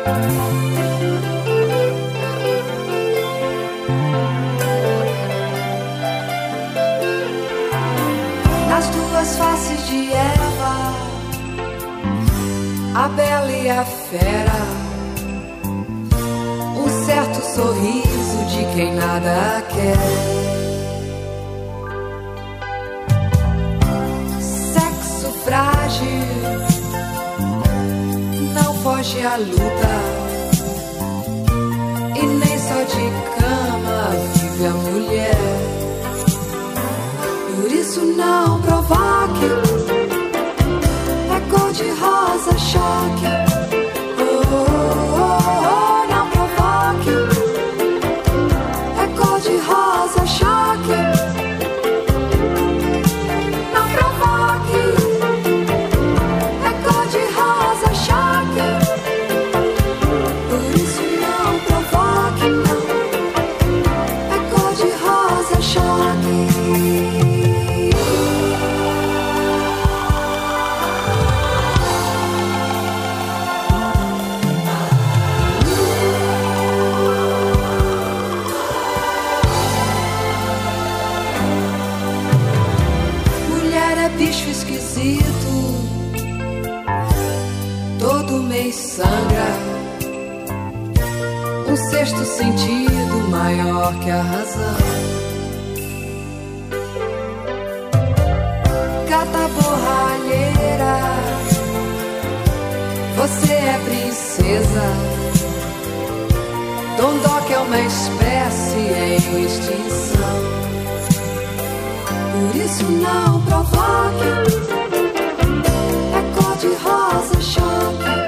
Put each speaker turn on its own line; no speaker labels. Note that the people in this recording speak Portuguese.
Nas duas faces de Eva, a bela e a fera, um certo sorriso de quem nada quer. Sexo frágil, não foge à luta, e nem só de cama vive a mulher. Por isso não provoque, é cor de rosa choque. Oh, oh, oh, oh, não provoque, é cor de rosa choque. Não provoque, é cor de rosa choque. Por isso não provoque, não, é cor de rosa choque. Bicho esquisito, todo mês sangra, um sexto sentido maior que a razão. Gata borralheira, você é princesa. Dondoca é uma espécie em extinção. Por isso não provoque, é cor de rosa choque.